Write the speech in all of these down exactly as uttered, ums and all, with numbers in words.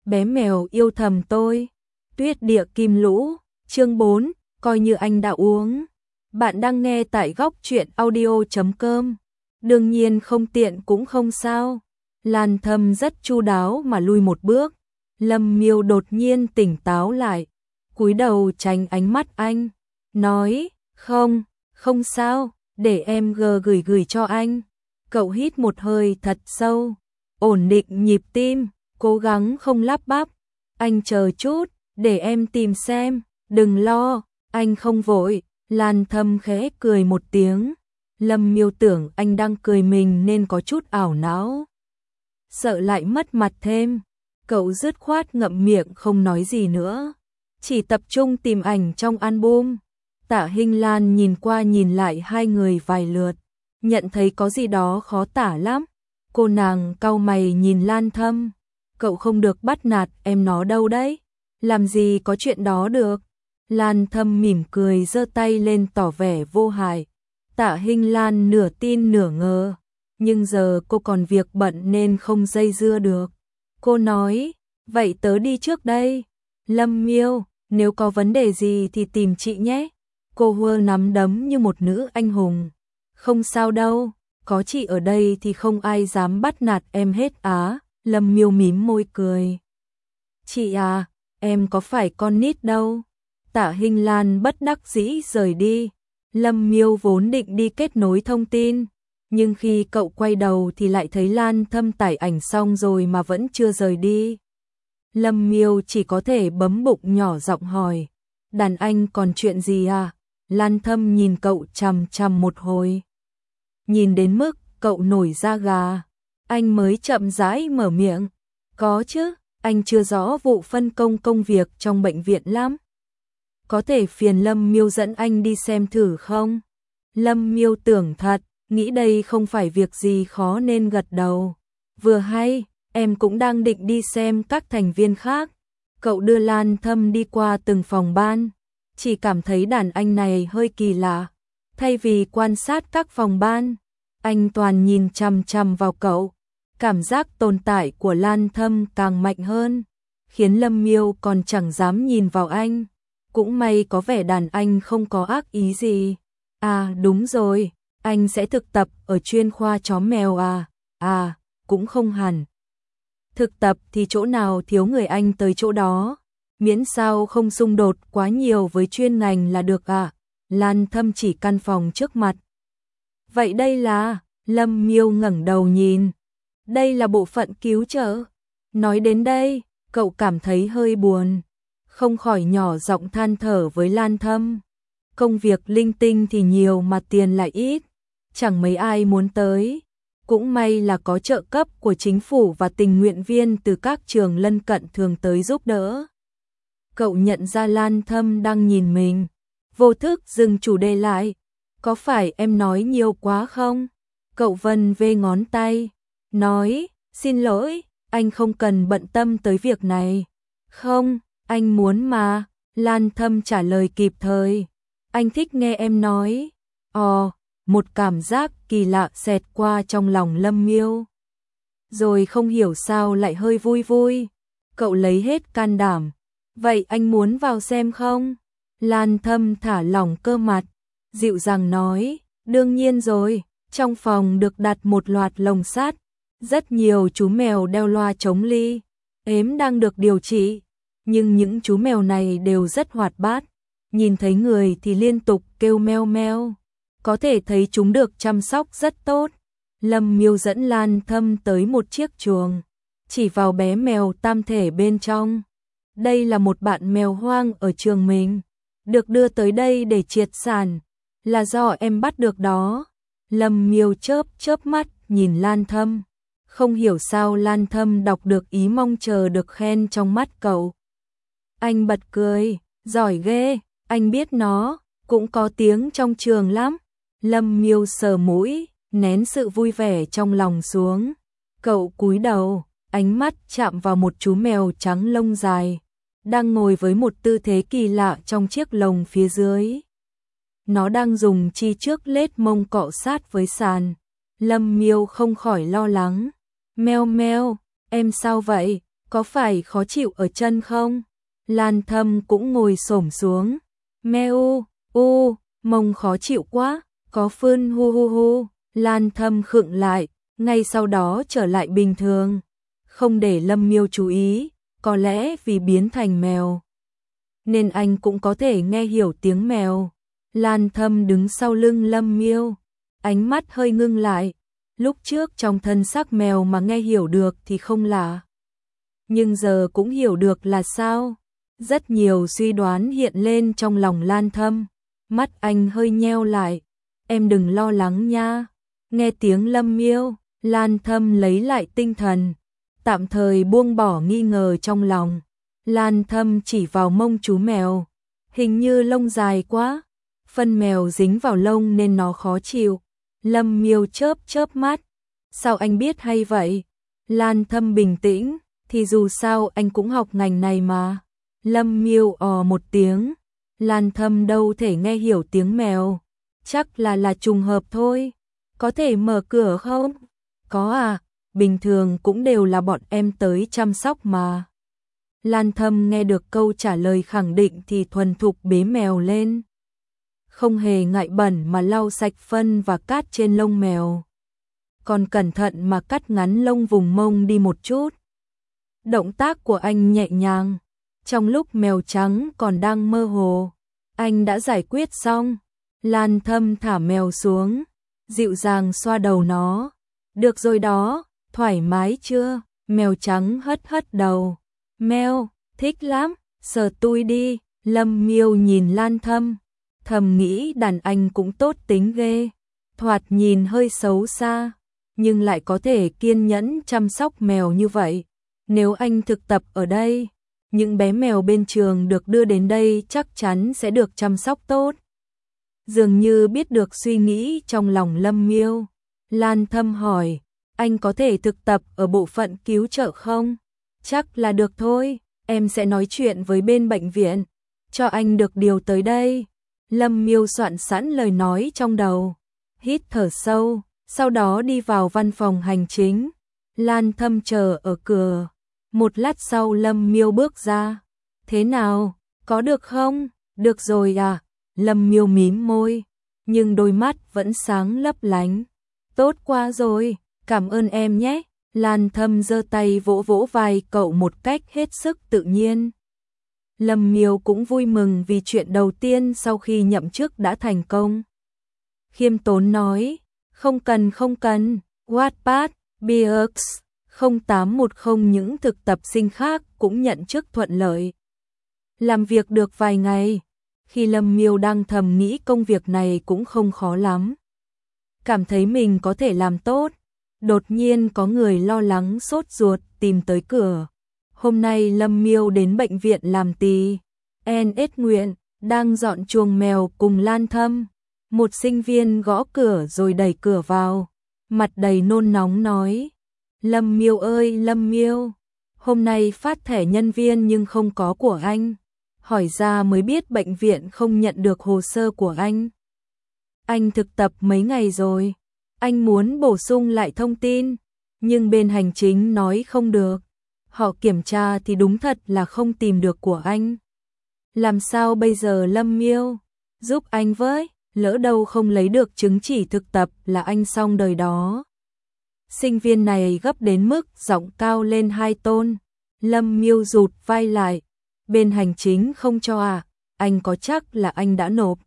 bé mèo yêu thầm tôi. Tuyết địa kim lũ, chương bốn, coi như anh đã uống. Bạn đang nghe tại góc truyện audio chấm com. Đương nhiên không tiện cũng không sao. Lan Thâm rất chu đáo mà lui một bước. Lâm Miêu đột nhiên tỉnh táo lại, cúi đầu tránh ánh mắt anh, nói, không, không sao, để em gờ gửi gửi cho anh. Cậu hít một hơi thật sâu, ổn định nhịp tim, cố gắng không lắp bắp. Anh chờ chút, để em tìm xem, đừng lo, anh không vội. Lan Thâm khẽ cười một tiếng. Lâm Miêu tưởng anh đang cười mình nên có chút ảo não, sợ lại mất mặt thêm. Cậu dứt khoát ngậm miệng không nói gì nữa, chỉ tập trung tìm ảnh trong album. Tạ Hinh Lan nhìn qua nhìn lại hai người vài lượt, nhận thấy có gì đó khó tả lắm. Cô nàng cau mày nhìn Lan Thâm, cậu không được bắt nạt em nó đâu đấy, làm gì có chuyện đó được. Lan Thâm mỉm cười giơ tay lên tỏ vẻ vô hại. Tạ Hinh Lan nửa tin nửa ngờ, nhưng giờ cô còn việc bận nên không dây dưa được. Cô nói, vậy tớ đi trước đây. Lâm Miêu, nếu có vấn đề gì thì tìm chị nhé. Cô hơ nắm đấm như một nữ anh hùng. Không sao đâu, có chị ở đây thì không ai dám bắt nạt em hết á. Lâm Miêu mím môi cười. Chị à, em có phải con nít đâu. Tạ Hinh Lan bất đắc dĩ rời đi. Lâm Miêu vốn định đi kết nối thông tin, nhưng khi cậu quay đầu thì lại thấy Lan Thâm tải ảnh xong rồi mà vẫn chưa rời đi. Lâm Miêu chỉ có thể bấm bụng nhỏ giọng hỏi, đàn anh còn chuyện gì à? Lan Thâm nhìn cậu chằm chằm một hồi, nhìn đến mức cậu nổi da gà. Anh mới chậm rãi mở miệng, có chứ, anh chưa rõ vụ phân công công việc trong bệnh viện lắm. Có thể phiền Lâm Miêu dẫn anh đi xem thử không? Lâm Miêu tưởng thật, nghĩ đây không phải việc gì khó nên gật đầu. Vừa hay, em cũng đang định đi xem các thành viên khác. Cậu đưa Lan Thâm đi qua từng phòng ban, chỉ cảm thấy đàn anh này hơi kỳ lạ. Thay vì quan sát các phòng ban, anh toàn nhìn chằm chằm vào cậu. Cảm giác tồn tại của Lan Thâm càng mạnh hơn, khiến Lâm Miêu còn chẳng dám nhìn vào anh. Cũng may có vẻ đàn anh không có ác ý gì. À đúng rồi, anh sẽ thực tập ở chuyên khoa chó mèo à? À, cũng không hẳn. Thực tập thì chỗ nào thiếu người anh tới chỗ đó, miễn sao không xung đột quá nhiều với chuyên ngành là được à? Lan Thâm chỉ căn phòng trước mặt. Vậy đây là... Lâm Miêu ngẩng đầu nhìn. Đây là bộ phận cứu trợ. Nói đến đây, cậu cảm thấy hơi buồn, không khỏi nhỏ giọng than thở với Lan Thâm. Công việc linh tinh thì nhiều mà tiền lại ít, chẳng mấy ai muốn tới. Cũng may là có trợ cấp của chính phủ và tình nguyện viên từ các trường lân cận thường tới giúp đỡ. Cậu nhận ra Lan Thâm đang nhìn mình, vô thức dừng chủ đề lại. Có phải em nói nhiều quá không? Cậu vân vê ngón tay, nói, xin lỗi, anh không cần bận tâm tới việc này. Không, anh muốn mà. Lan Thâm trả lời kịp thời. Anh thích nghe em nói. Ồ, một cảm giác kỳ lạ xẹt qua trong lòng Lâm Miêu. Rồi không hiểu sao lại hơi vui vui. Cậu lấy hết can đảm. Vậy anh muốn vào xem không? Lan Thâm thả lỏng cơ mặt, dịu dàng nói, đương nhiên rồi. Trong phòng được đặt một loạt lồng sắt, rất nhiều chú mèo đeo loa chống ly, ếm đang được điều trị. Nhưng những chú mèo này đều rất hoạt bát, nhìn thấy người thì liên tục kêu meo meo, có thể thấy chúng được chăm sóc rất tốt. Lâm Miêu dẫn Lan Thâm tới một chiếc chuồng, chỉ vào bé mèo tam thể bên trong. Đây là một bạn mèo hoang ở trường mình, được đưa tới đây để triệt sản, là do em bắt được đó. Lâm Miêu chớp chớp mắt nhìn Lan Thâm, không hiểu sao Lan Thâm đọc được ý mong chờ được khen trong mắt cậu. Anh bật cười, giỏi ghê, anh biết nó cũng có tiếng trong trường lắm. Lâm Miêu sờ mũi, nén sự vui vẻ trong lòng xuống. Cậu cúi đầu, ánh mắt chạm vào một chú mèo trắng lông dài, đang ngồi với một tư thế kỳ lạ trong chiếc lồng phía dưới. Nó đang dùng chi trước lết mông cọ sát với sàn. Lâm Miêu không khỏi lo lắng. Meo meo, em sao vậy? có phải khó chịu ở chân không? Lan Thâm cũng ngồi xổm xuống. Meo, u, mông khó chịu quá, có phun hu hu hu. Lan Thâm khựng lại, ngay sau đó trở lại bình thường. Không để Lâm Miêu chú ý, có lẽ vì biến thành mèo, nên anh cũng có thể nghe hiểu tiếng mèo. Lan Thâm đứng sau lưng Lâm Miêu, ánh mắt hơi ngưng lại. Lúc trước trong thân xác mèo mà nghe hiểu được thì không lạ. Nhưng giờ cũng hiểu được là sao? Rất nhiều suy đoán hiện lên trong lòng Lan Thâm. Mắt anh hơi nheo lại. Em đừng lo lắng nha. Nghe tiếng Lâm Miêu, Lan Thâm lấy lại tinh thần, tạm thời buông bỏ nghi ngờ trong lòng. Lan Thâm chỉ vào mông chú mèo. Hình như lông dài quá. Phân mèo dính vào lông nên nó khó chịu. Lâm Miêu chớp chớp mắt. Sao anh biết hay vậy? Lan Thâm bình tĩnh. Thì dù sao anh cũng học ngành này mà. Lâm Miêu ò một tiếng. Lan Thâm đâu thể nghe hiểu tiếng mèo. Chắc là là trùng hợp thôi. Có thể mở cửa không? Có à, bình thường cũng đều là bọn em tới chăm sóc mà. Lan Thâm nghe được câu trả lời khẳng định thì thuần thục bế mèo lên. Không hề ngại bẩn mà lau sạch phân và cát trên lông mèo. Còn cẩn thận mà cắt ngắn lông vùng mông đi một chút. Động tác của anh nhẹ nhàng. Trong lúc mèo trắng còn đang mơ hồ, anh đã giải quyết xong. Lan Thâm thả mèo xuống, dịu dàng xoa đầu nó. Được rồi đó, thoải mái chưa? Mèo trắng hất hất đầu. Mèo, thích lắm, sờ tui đi. Lâm Miêu nhìn Lan Thâm, thầm nghĩ đàn anh cũng tốt tính ghê. Thoạt nhìn hơi xấu xa, nhưng lại có thể kiên nhẫn chăm sóc mèo như vậy. Nếu anh thực tập ở đây, những bé mèo bên trường được đưa đến đây chắc chắn sẽ được chăm sóc tốt. Dường như biết được suy nghĩ trong lòng Lâm Miêu, Lan Thâm hỏi, anh có thể thực tập ở bộ phận cứu trợ không? Chắc là được thôi, em sẽ nói chuyện với bên bệnh viện, cho anh được điều tới đây. Lâm Miêu soạn sẵn lời nói trong đầu, hít thở sâu, sau đó đi vào văn phòng hành chính. Lan Thâm chờ ở cửa. Một lát sau Lâm Miêu bước ra. Thế nào, có được không? Được rồi à? Lâm Miêu mím môi, nhưng đôi mắt vẫn sáng lấp lánh. Tốt quá rồi, cảm ơn em nhé. Lan Thâm giơ tay vỗ vỗ vai cậu một cách hết sức tự nhiên. Lâm Miêu cũng vui mừng vì chuyện đầu tiên sau khi nhậm chức đã thành công. Khiêm tốn nói, không cần không cần, Wattpad, Bix, không tám một không những thực tập sinh khác cũng nhận chức thuận lợi. Làm việc được vài ngày, khi Lâm Miêu đang thầm nghĩ công việc này cũng không khó lắm. Cảm thấy mình có thể làm tốt, đột nhiên có người lo lắng sốt ruột tìm tới cửa. Hôm nay Lâm Miêu đến bệnh viện làm tì. en ét Nguyện đang dọn chuồng mèo cùng Lan Thâm. Một sinh viên gõ cửa rồi đẩy cửa vào, mặt đầy nôn nóng nói: Lâm Miêu ơi Lâm Miêu, hôm nay phát thẻ nhân viên nhưng không có của anh. Hỏi ra mới biết bệnh viện không nhận được hồ sơ của anh. Anh thực tập mấy ngày rồi, anh muốn bổ sung lại thông tin, nhưng bên hành chính nói không được. Họ kiểm tra thì đúng thật là không tìm được của anh. Làm sao bây giờ Lâm Miêu? Giúp anh với, lỡ đâu không lấy được chứng chỉ thực tập là anh xong đời đó. Sinh viên này gấp đến mức giọng cao lên hai tôn. Lâm Miêu rụt vai lại. Bên hành chính không cho à? Anh có chắc là anh đã nộp?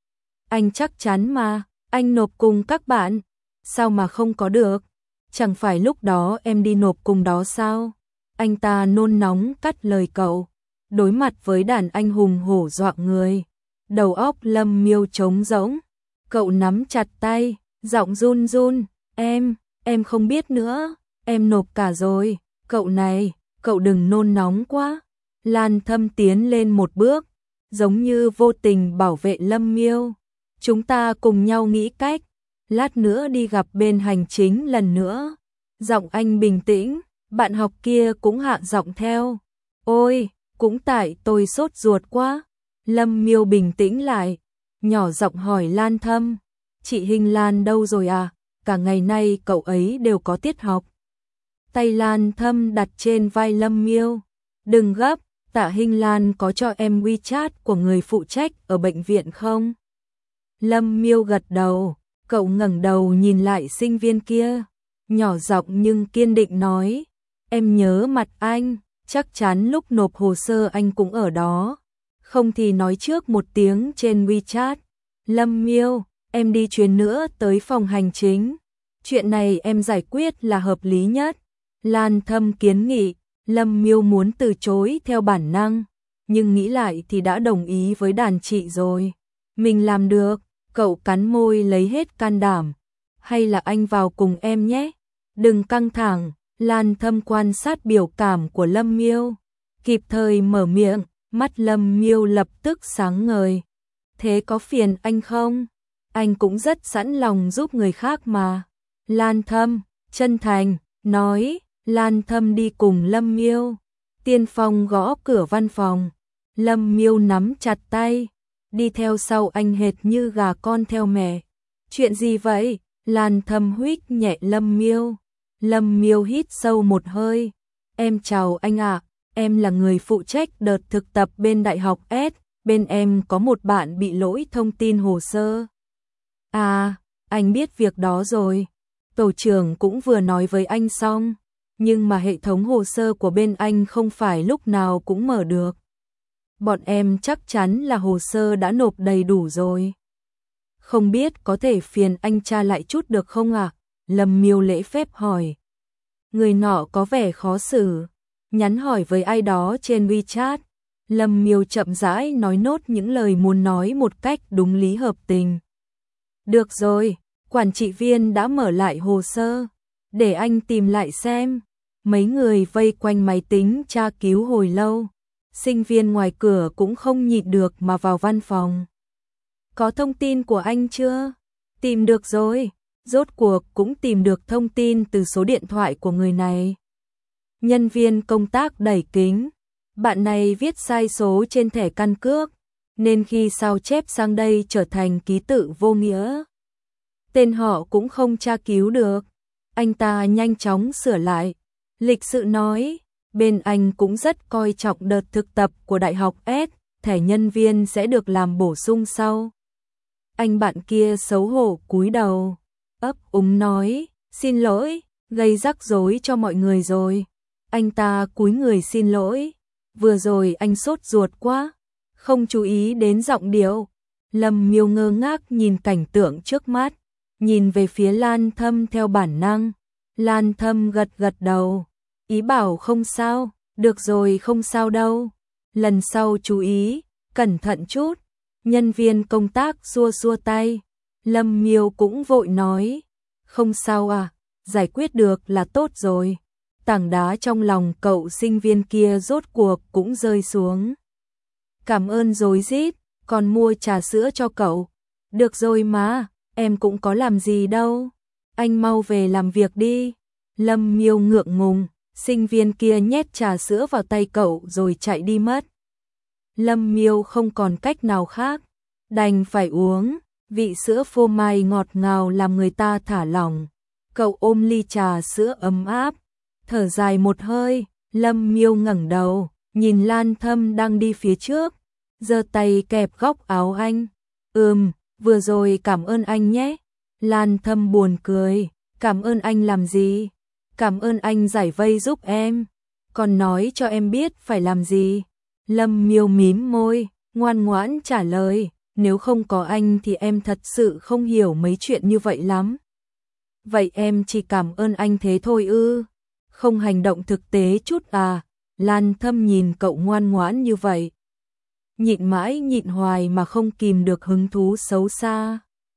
Anh chắc chắn mà, anh nộp cùng các bạn. Sao mà không có được? Chẳng phải lúc đó em đi nộp cùng đó sao? Anh ta nôn nóng cắt lời cậu. Đối mặt với đàn anh hùng hổ dọa người, đầu óc Lâm Miêu trống rỗng. Cậu nắm chặt tay, giọng run run, em, em không biết nữa, em nộp cả rồi. Cậu này, cậu đừng nôn nóng quá. Lan Thâm tiến lên một bước, giống như vô tình bảo vệ Lâm Miêu. Chúng ta cùng nhau nghĩ cách, lát nữa đi gặp bên hành chính lần nữa. Giọng anh bình tĩnh, bạn học kia cũng hạ giọng theo. Ôi, cũng tại tôi sốt ruột quá. Lâm Miêu bình tĩnh lại, nhỏ giọng hỏi Lan Thâm, chị Hình Lan đâu rồi à? Cả ngày nay cậu ấy đều có tiết học. Tay Lan Thâm đặt trên vai Lâm Miêu. Đừng gấp, Tạ Hinh Lan có cho em WeChat của người phụ trách ở bệnh viện không? Lâm Miêu gật đầu, cậu ngẩng đầu nhìn lại sinh viên kia, nhỏ giọng nhưng kiên định nói, em nhớ mặt anh, chắc chắn lúc nộp hồ sơ anh cũng ở đó, không thì nói trước một tiếng trên WeChat. Lâm Miêu, em đi chuyến nữa tới phòng hành chính, chuyện này em giải quyết là hợp lý nhất. Lan Thâm kiến nghị. Lâm Miêu muốn từ chối theo bản năng, nhưng nghĩ lại thì đã đồng ý với đàn chị rồi. Mình làm được, cậu cắn môi lấy hết can đảm. Hay là anh vào cùng em nhé? Đừng căng thẳng, Lan Thâm quan sát biểu cảm của Lâm Miêu, kịp thời mở miệng, mắt Lâm Miêu lập tức sáng ngời. Thế có phiền anh không? Anh cũng rất sẵn lòng giúp người khác mà. Lan Thâm, chân thành, nói. Lan Thâm đi cùng Lâm Miêu. Tiên Phong gõ cửa văn phòng. Lâm Miêu nắm chặt tay, đi theo sau anh hệt như gà con theo mẹ. Chuyện gì vậy? Lan Thâm huých nhẹ Lâm Miêu. Lâm Miêu hít sâu một hơi. Em chào anh ạ, em là người phụ trách đợt thực tập bên Đại học S, bên em có một bạn bị lỗi thông tin hồ sơ. À, anh biết việc đó rồi. Tổ trưởng cũng vừa nói với anh xong. Nhưng mà hệ thống hồ sơ của bên anh không phải lúc nào cũng mở được. Bọn em chắc chắn là hồ sơ đã nộp đầy đủ rồi. Không biết có thể phiền anh tra lại chút được không ạ? À? Lâm Miêu lễ phép hỏi. Người nọ có vẻ khó xử, nhắn hỏi với ai đó trên WeChat. Lâm Miêu chậm rãi nói nốt những lời muốn nói một cách đúng lý hợp tình. Được rồi, quản trị viên đã mở lại hồ sơ, để anh tìm lại xem. Mấy người vây quanh máy tính tra cứu hồi lâu. Sinh viên ngoài cửa cũng không nhịn được mà vào văn phòng. Có thông tin của anh chưa? Tìm được rồi. Rốt cuộc cũng tìm được thông tin từ số điện thoại của người này. Nhân viên công tác đẩy kính. Bạn này viết sai số trên thẻ căn cước, nên khi sao chép sang đây trở thành ký tự vô nghĩa. Tên họ cũng không tra cứu được. Anh ta nhanh chóng sửa lại. Lịch sự nói, bên anh cũng rất coi trọng đợt thực tập của Đại học S, thẻ nhân viên sẽ được làm bổ sung sau. Anh bạn kia xấu hổ cúi đầu, ấp úng nói, xin lỗi, gây rắc rối cho mọi người rồi. Anh ta cúi người xin lỗi, vừa rồi anh sốt ruột quá, không chú ý đến giọng điệu. Lâm Miêu ngơ ngác nhìn cảnh tượng trước mắt, nhìn về phía Lan Thâm theo bản năng. Lan Thâm gật gật đầu, ý bảo không sao, được rồi không sao đâu. Lần sau chú ý, cẩn thận chút. Nhân viên công tác xua xua tay. Lâm Miêu cũng vội nói, không sao à, giải quyết được là tốt rồi. Tảng đá trong lòng cậu sinh viên kia rốt cuộc cũng rơi xuống. Cảm ơn rối rít, còn mua trà sữa cho cậu. Được rồi mà, em cũng có làm gì đâu. Anh mau về làm việc đi. Lâm Miêu ngượng ngùng, sinh viên kia nhét trà sữa vào tay cậu rồi chạy đi mất. Lâm Miêu không còn cách nào khác, đành phải uống, vị sữa phô mai ngọt ngào làm người ta thả lỏng. Cậu ôm ly trà sữa ấm áp, thở dài một hơi. Lâm Miêu ngẩng đầu, nhìn Lan Thâm đang đi phía trước, giơ tay kẹp góc áo anh. Ừm, vừa rồi cảm ơn anh nhé. Lan Thâm buồn cười, cảm ơn anh làm gì? Cảm ơn anh giải vây giúp em, còn nói cho em biết phải làm gì. Lâm Miêu mím môi, ngoan ngoãn trả lời, nếu không có anh thì em thật sự không hiểu mấy chuyện như vậy lắm. Vậy em chỉ cảm ơn anh thế thôi ư? Không hành động thực tế chút à? Lan Thâm nhìn cậu ngoan ngoãn như vậy, nhịn mãi nhịn hoài mà không kìm được hứng thú xấu xa.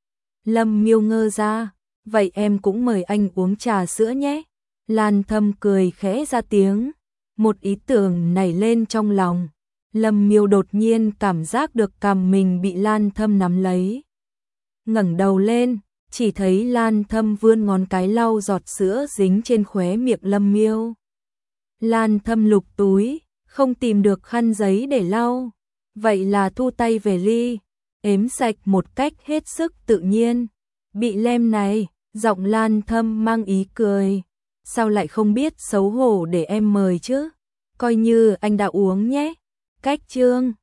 Lâm Miêu ngơ ra, vậy em cũng mời anh uống trà sữa nhé. Lan Thâm cười khẽ ra tiếng, một ý tưởng nảy lên trong lòng. Lâm Miêu đột nhiên cảm giác được cằm mình bị Lan Thâm nắm lấy. Ngẩng đầu lên, chỉ thấy Lan Thâm vươn ngón cái lau giọt sữa dính trên khóe miệng Lâm Miêu. Lan Thâm lục túi, không tìm được khăn giấy để lau, vậy là thu tay về ly, ếm sạch một cách hết sức tự nhiên. Bị lem này, giọng Lan Thâm mang ý cười. sao lại không biết xấu hổ để em mời chứ? Coi như anh đã uống nhé. Cách chương